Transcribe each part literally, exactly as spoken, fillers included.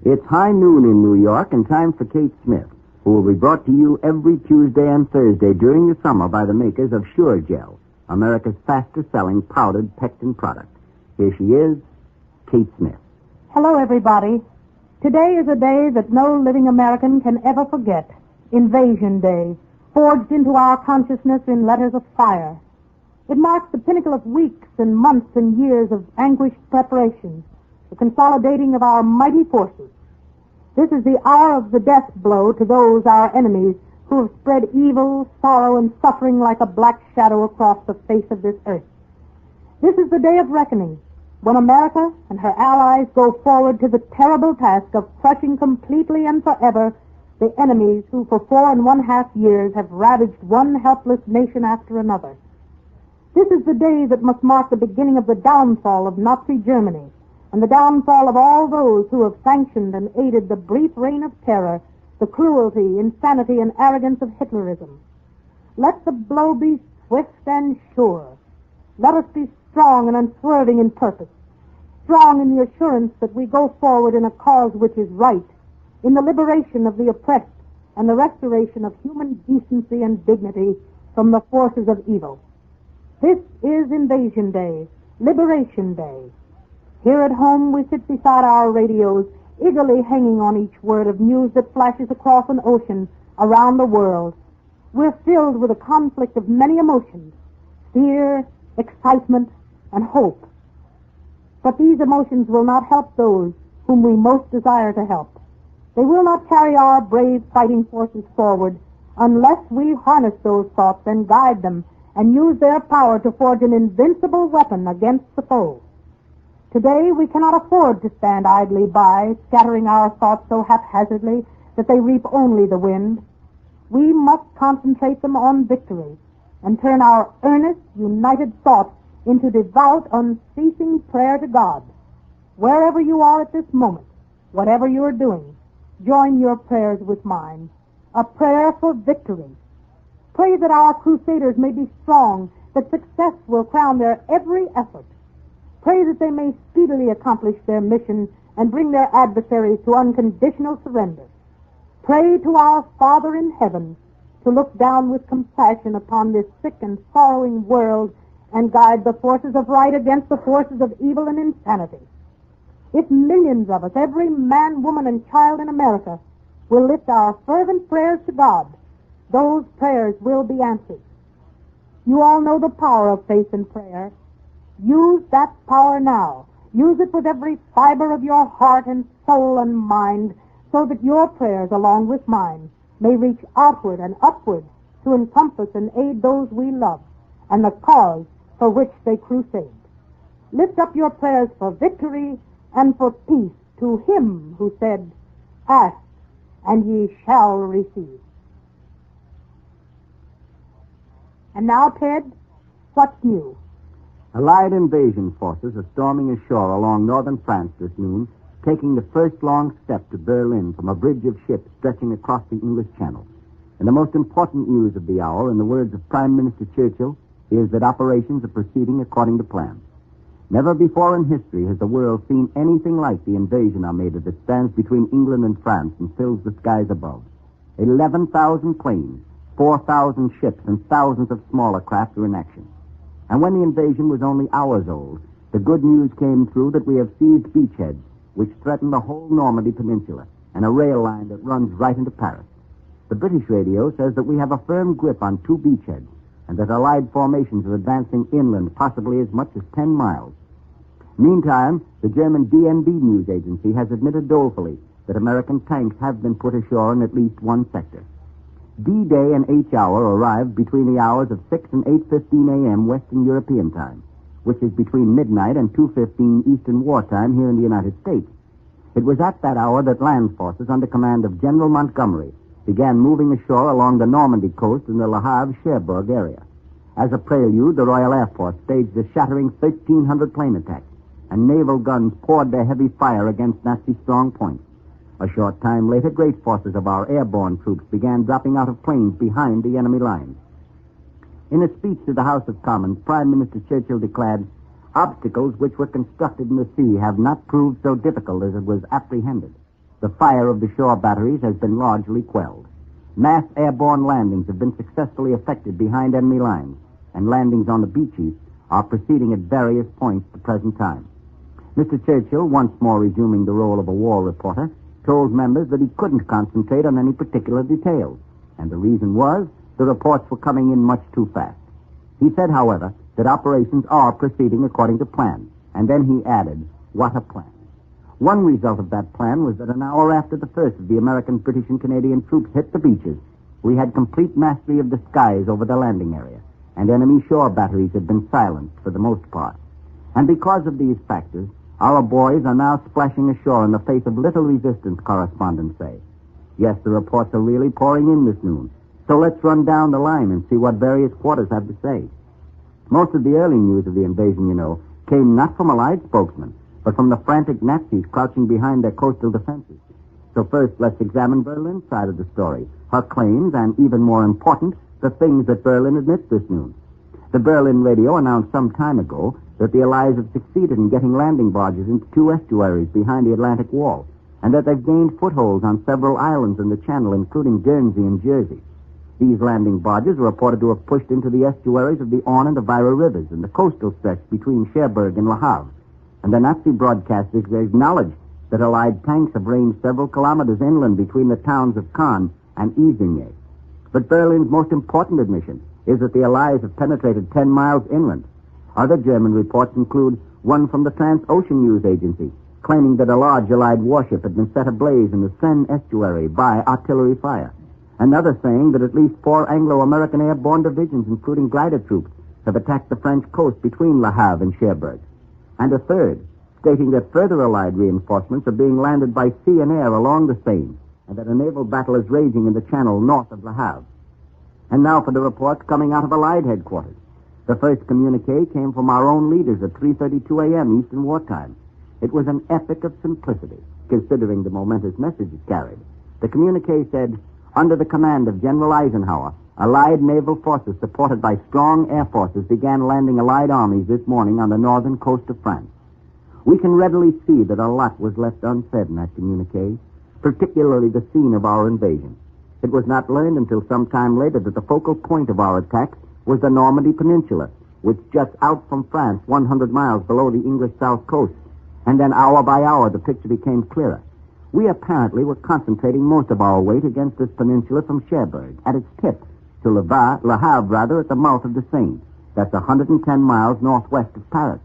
It's high noon in New York and time for Kate Smith, who will be brought to you every Tuesday and Thursday during the summer by the makers of Sure Gel, America's fastest-selling powdered pectin product. Here she is, Kate Smith. Hello, everybody. Today is a day that no living American can ever forget. Invasion Day, forged into our consciousness in letters of fire. It marks the pinnacle of weeks and months and years of anguished preparation, the consolidating of our mighty forces. This is the hour of the death blow to those, our enemies, who have spread evil, sorrow, and suffering like a black shadow across the face of this earth. This is the day of reckoning, when America and her allies go forward to the terrible task of crushing completely and forever the enemies who for four and one half years have ravaged one helpless nation after another. This is the day that must mark the beginning of the downfall of Nazi Germany and the downfall of all those who have sanctioned and aided the brief reign of terror, the cruelty, insanity, and arrogance of Hitlerism. Let the blow be swift and sure. Let us be strong and unswerving in purpose, strong in the assurance that we go forward in a cause which is right, in the liberation of the oppressed and the restoration of human decency and dignity from the forces of evil. This is Invasion Day, Liberation Day. Here at home we sit beside our radios, eagerly hanging on each word of news that flashes across an ocean around the world. We're filled with a conflict of many emotions, fear, excitement, and hope. But these emotions will not help those whom we most desire to help. They will not carry our brave fighting forces forward unless we harness those thoughts and guide them and use their power to forge an invincible weapon against the foe. Today we cannot afford to stand idly by, scattering our thoughts so haphazardly that they reap only the wind. We must concentrate them on victory and turn our earnest, united thoughts into devout, unceasing prayer to God. Wherever you are at this moment, whatever you are doing, join your prayers with mine. A prayer for victory. Pray that our crusaders may be strong, that success will crown their every effort. Pray that they may speedily accomplish their mission and bring their adversaries to unconditional surrender. Pray to our Father in heaven to look down with compassion upon this sick and sorrowing world and guide the forces of right against the forces of evil and insanity. If millions of us, every man, woman, and child in America, will lift our fervent prayers to God, those prayers will be answered. You all know the power of faith and prayer. Use that power now. Use it with every fiber of your heart and soul and mind, so that your prayers, along with mine, may reach outward and upward to encompass and aid those we love and the cause for which they crusade. Lift up your prayers for victory and for peace to Him who said, "Ask, and ye shall receive." And now, Ted, what's new? Allied invasion forces are storming ashore along northern France this noon, taking the first long step to Berlin from a bridge of ships stretching across the English Channel. And the most important news of the hour, in the words of Prime Minister Churchill, is that operations are proceeding according to plan. Never before in history has the world seen anything like the invasion armada that stands between England and France and fills the skies above. eleven thousand planes, four thousand ships, and thousands of smaller craft are in action. And when the invasion was only hours old, the good news came through that we have seized beachheads, which threaten the whole Normandy Peninsula, and a rail line that runs right into Paris. The British radio says that we have a firm grip on two beachheads, and that Allied formations are advancing inland possibly as much as ten miles. Meantime, the German D N B news agency has admitted dolefully that American tanks have been put ashore in at least one sector. D-Day and H-Hour arrived between the hours of six and eight fifteen a.m. Western European time, which is between midnight and two fifteen Eastern Wartime here in the United States. It was at that hour that land forces under command of General Montgomery began moving ashore along the Normandy coast in the Le Havre-Cherbourg area. As a prelude, the Royal Air Force staged a shattering thirteen hundred plane attack, and naval guns poured their heavy fire against Nazi strong points. A short time later, great forces of our airborne troops began dropping out of planes behind the enemy lines. In a speech to the House of Commons, Prime Minister Churchill declared, "Obstacles which were constructed in the sea have not proved so difficult as it was apprehended." The fire of the shore batteries has been largely quelled. Mass airborne landings have been successfully effected behind enemy lines, and landings on the beaches are proceeding at various points at the present time. Mister Churchill, once more resuming the role of a war reporter, told members that he couldn't concentrate on any particular details, and the reason was the reports were coming in much too fast. He said, however, that operations are proceeding according to plan, and then he added, what a plan. One result of that plan was that an hour after the first of the American, British, and Canadian troops hit the beaches, we had complete mastery of the skies over the landing area, and enemy shore batteries had been silenced for the most part. And because of these factors, our boys are now splashing ashore in the face of little resistance, correspondents say. Yes, the reports are really pouring in this noon, so let's run down the line and see what various quarters have to say. Most of the early news of the invasion, you know, came not from Allied spokesmen, but from the frantic Nazis crouching behind their coastal defenses. So first, let's examine Berlin's side of the story, her claims, and even more important, the things that Berlin admits this noon. The Berlin radio announced some time ago that the Allies have succeeded in getting landing barges into two estuaries behind the Atlantic Wall, and that they've gained footholds on several islands in the Channel, including Guernsey and Jersey. These landing barges are reported to have pushed into the estuaries of the Orne and the Vira rivers in the coastal stretch between Cherbourg and Le Havre. And the Nazi broadcasters acknowledged that Allied tanks have ranged several kilometers inland between the towns of Caen and Isigny. But Berlin's most important admission is that the Allies have penetrated ten miles inland. Other German reports include one from the Transocean News Agency, claiming that a large Allied warship had been set ablaze in the Seine estuary by artillery fire. Another saying that at least four Anglo-American airborne divisions, including glider troops, have attacked the French coast between Le Havre and Cherbourg. And a third, stating that further Allied reinforcements are being landed by sea and air along the Seine, and that a naval battle is raging in the Channel north of Le Havre. And now for the reports coming out of Allied headquarters. The first communiqué came from our own leaders at three thirty-two a.m. Eastern Wartime. It was an epic of simplicity, considering the momentous message it carried. The communiqué said, under the command of General Eisenhower, Allied naval forces supported by strong air forces began landing Allied armies this morning on the northern coast of France. We can readily see that a lot was left unsaid in that communiqué, particularly the scene of our invasion. It was not learned until some time later that the focal point of our attacks was the Normandy Peninsula, which juts out from France one hundred miles below the English south coast, and then hour by hour the picture became clearer. We apparently were concentrating most of our weight against this peninsula from Cherbourg, at its tip, to Le Havre, Le Havre rather, at the mouth of the Seine. That's one hundred ten miles northwest of Paris.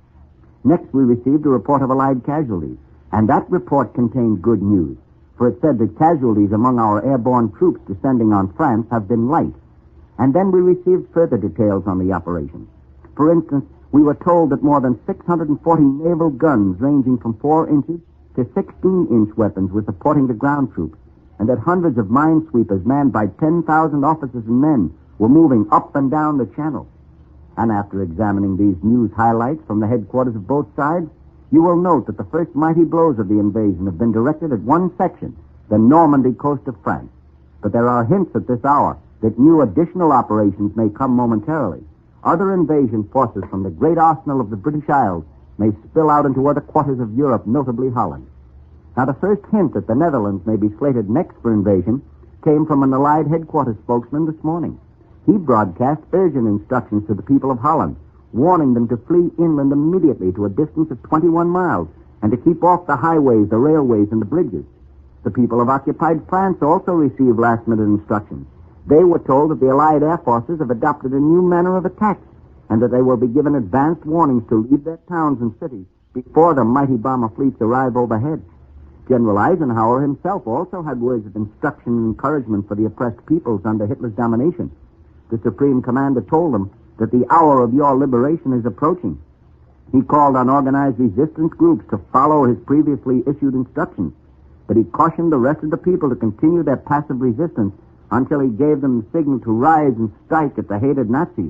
Next, we received a report of Allied casualties, and that report contained good news, for it said that casualties among our airborne troops descending on France have been light. And then we received further details on the operation. For instance, we were told that more than six hundred forty naval guns ranging from four inches to sixteen-inch weapons were supporting the ground troops, and that hundreds of minesweepers manned by ten thousand officers and men were moving up and down the Channel. And after examining these news highlights from the headquarters of both sides, you will note that the first mighty blows of the invasion have been directed at one section, the Normandy coast of France. But there are hints at this hour that new additional operations may come momentarily. Other invasion forces from the great arsenal of the British Isles may spill out into other quarters of Europe, notably Holland. Now, the first hint that the Netherlands may be slated next for invasion came from an Allied headquarters spokesman this morning. He broadcast urgent instructions to the people of Holland, warning them to flee inland immediately to a distance of twenty-one miles and to keep off the highways, the railways, and the bridges. The people of occupied France also received last-minute instructions. They were told that the Allied air forces have adopted a new manner of attack and that they will be given advanced warnings to leave their towns and cities before the mighty bomber fleets arrive overhead. General Eisenhower himself also had words of instruction and encouragement for the oppressed peoples under Hitler's domination. The Supreme Commander told them that the hour of your liberation is approaching. He called on organized resistance groups to follow his previously issued instructions, but he cautioned the rest of the people to continue their passive resistance until he gave them the signal to rise and strike at the hated Nazis.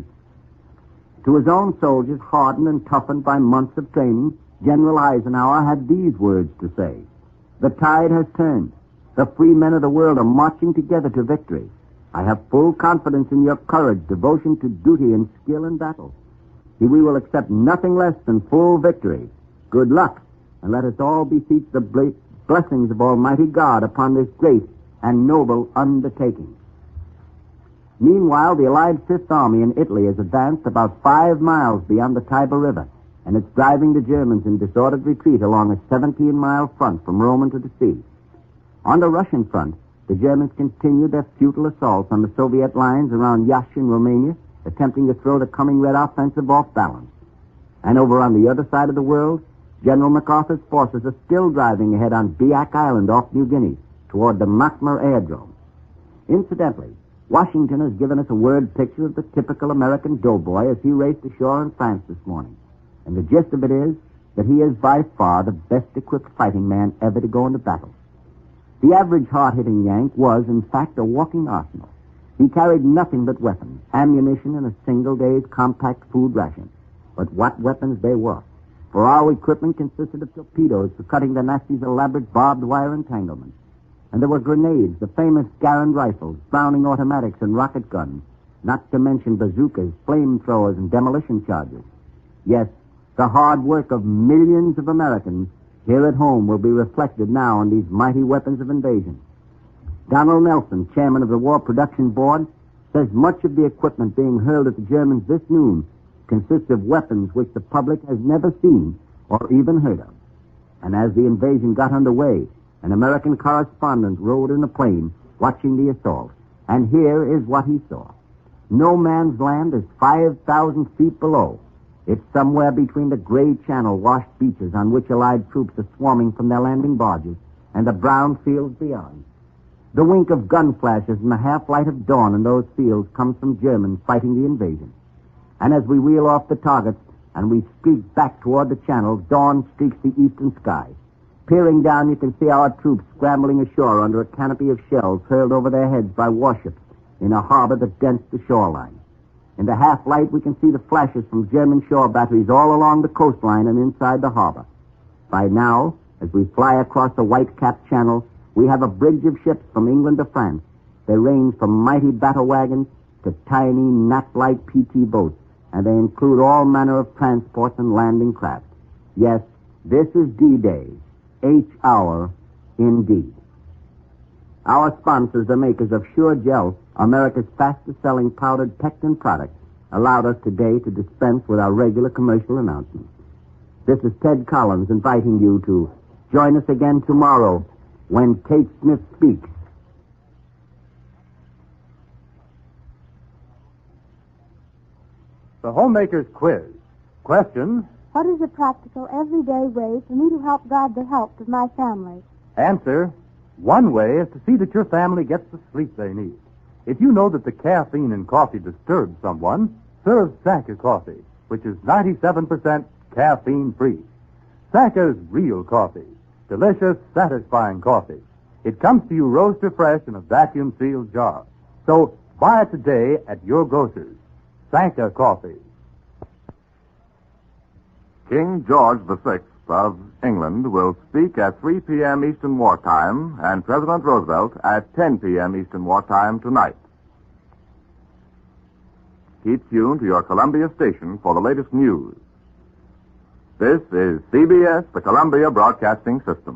To his own soldiers, hardened and toughened by months of training, General Eisenhower had these words to say. The tide has turned. The free men of the world are marching together to victory. I have full confidence in your courage, devotion to duty, and skill in battle. We will accept nothing less than full victory. Good luck, and let us all beseech the blessings of Almighty God upon this great and noble undertaking. Meanwhile, the Allied Fifth Army in Italy has advanced about five miles beyond the Tiber River, and it's driving the Germans in disordered retreat along a seventeen-mile front from Rome to the sea. On the Russian front, the Germans continue their futile assaults on the Soviet lines around Yash in Romania, attempting to throw the coming Red offensive off balance. And over on the other side of the world, General MacArthur's forces are still driving ahead on Biak Island off New Guinea toward the Makmur Airdrome. Incidentally, Washington has given us a word picture of the typical American doughboy as he raced ashore in France this morning. And the gist of it is that he is by far the best-equipped fighting man ever to go into battle. The average hard-hitting Yank was, in fact, a walking arsenal. He carried nothing but weapons, ammunition, and a single day's compact food ration. But what weapons they were. For our equipment consisted of torpedoes for cutting the Nazis' elaborate barbed wire entanglements. And there were grenades, the famous Garand rifles, Browning automatics, and rocket guns, not to mention bazookas, flamethrowers, and demolition charges. Yes, the hard work of millions of Americans here at home will be reflected now on these mighty weapons of invasion. Donald Nelson, chairman of the War Production Board, says much of the equipment being hurled at the Germans this noon consists of weapons which the public has never seen or even heard of. And as the invasion got underway, an American correspondent rode in a plane watching the assault. And here is what he saw. No man's land is five thousand feet below. It's somewhere between the gray channel-washed beaches on which Allied troops are swarming from their landing barges and the brown fields beyond. The wink of gun flashes and the half-light of dawn in those fields comes from Germans fighting the invasion. And as we wheel off the targets and we streak back toward the channel, dawn streaks the eastern sky. Peering down, you can see our troops scrambling ashore under a canopy of shells hurled over their heads by warships in a harbor that dents the shoreline. In the half-light, we can see the flashes from German shore batteries all along the coastline and inside the harbor. By now, as we fly across the white-capped channel, we have a bridge of ships from England to France. They range from mighty battle wagons to tiny, gnat-like P T boats, and they include all manner of transports and landing craft. Yes, this is D-Day, H hour indeed. Our sponsors, the makers of Sure Gel, America's fastest-selling powdered pectin product, allowed us today to dispense with our regular commercial announcements. This is Ted Collins inviting you to join us again tomorrow when Kate Smith speaks. The Homemaker's Quiz. Question. What is a practical, everyday way for me to help guard the health of my family? Answer. One way is to see that your family gets the sleep they need. If you know that the caffeine in coffee disturbs someone, serve Saka coffee, which is ninety-seven percent caffeine-free. Saka's real coffee. Delicious, satisfying coffee. It comes to you roaster fresh in a vacuum-sealed jar. So buy it today at your grocer's. Saka coffee. King George the Sixth of England will speak at three p.m. Eastern Wartime and President Roosevelt at ten p.m. Eastern Wartime tonight. Keep tuned to your Columbia station for the latest news. This is C B S, the Columbia Broadcasting System.